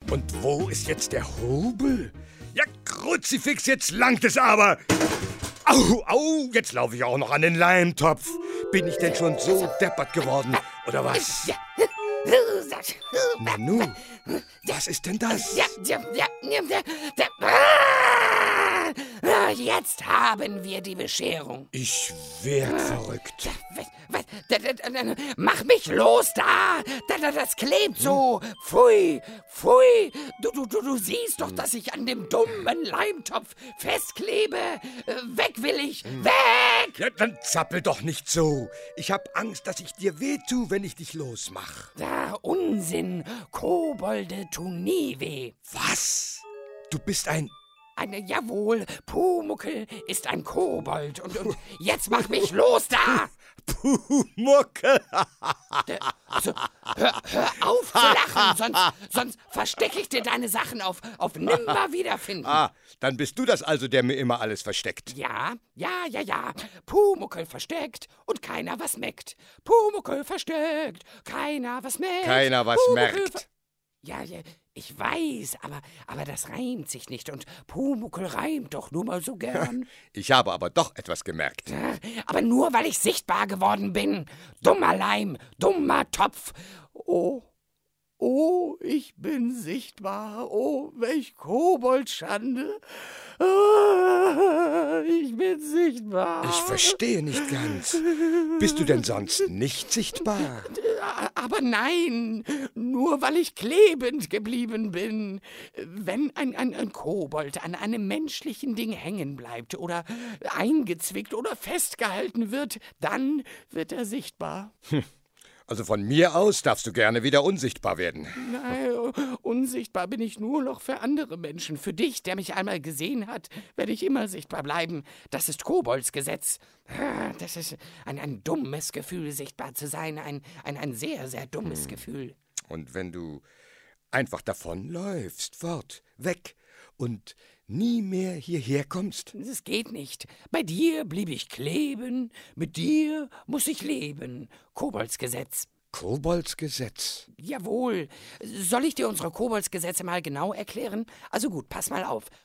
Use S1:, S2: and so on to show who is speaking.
S1: Und wo ist jetzt der Hobel? Ja, Kruzifix, jetzt langt es aber. Au, au, jetzt laufe ich auch noch an den Leimtopf. Bin ich denn schon so deppert geworden, oder was? Nanu, was ist denn das?
S2: Jetzt haben wir die Bescherung.
S1: Ich werd verrückt.
S2: Mach mich los da! Das klebt so! Pfui! Pfui! Du siehst doch, dass ich an dem dummen Leimtopf festklebe! Weg will ich! Weg!
S1: Ja, dann zappel doch nicht so. Ich hab Angst, dass ich dir wehtue, wenn ich dich losmach.
S2: Unsinn! Kobolde tun nie weh!
S1: Was? Du bist ein...
S2: Jawohl, Pumuckl ist ein Kobold und jetzt mach mich los da!
S1: Pumuckl!
S2: Also, hör auf zu lachen, sonst verstecke ich dir deine Sachen auf Nimmerwiederfinden.
S1: Dann bist du das also, der mir immer alles versteckt.
S2: Ja. Pumuckl versteckt und keiner was meckt. Pumuckl versteckt, keiner was meckt.
S1: Keiner was merkt.
S2: Ja, ich weiß, aber das reimt sich nicht und Pumuckl reimt doch nur mal so gern.
S1: Ich habe aber doch etwas gemerkt.
S2: Aber nur, weil ich sichtbar geworden bin. Dummer Leim, dummer Topf. Oh, ich bin sichtbar. Oh, welch Koboldschande. Ich bin sichtbar.
S1: Ich verstehe nicht ganz. Bist du denn sonst nicht sichtbar?
S2: Aber nein, nur weil ich klebend geblieben bin. Wenn ein Kobold an einem menschlichen Ding hängen bleibt oder eingezwickt oder festgehalten wird, dann wird er sichtbar.
S1: Also von mir aus darfst du gerne wieder unsichtbar werden.
S2: Nein, unsichtbar bin ich nur noch für andere Menschen. Für dich, der mich einmal gesehen hat, werde ich immer sichtbar bleiben. Das ist Koboldsgesetz. Das ist ein dummes Gefühl, sichtbar zu sein. Ein sehr, sehr dummes Gefühl.
S1: Und wenn du einfach davonläufst, fort, weg und nie mehr hierher kommst?
S2: Das geht nicht. Bei dir blieb ich kleben, mit dir muss ich leben. Koboldsgesetz.
S1: Koboldsgesetz?
S2: Jawohl. Soll ich dir unsere Koboldsgesetze mal genau erklären? Also gut, pass mal auf.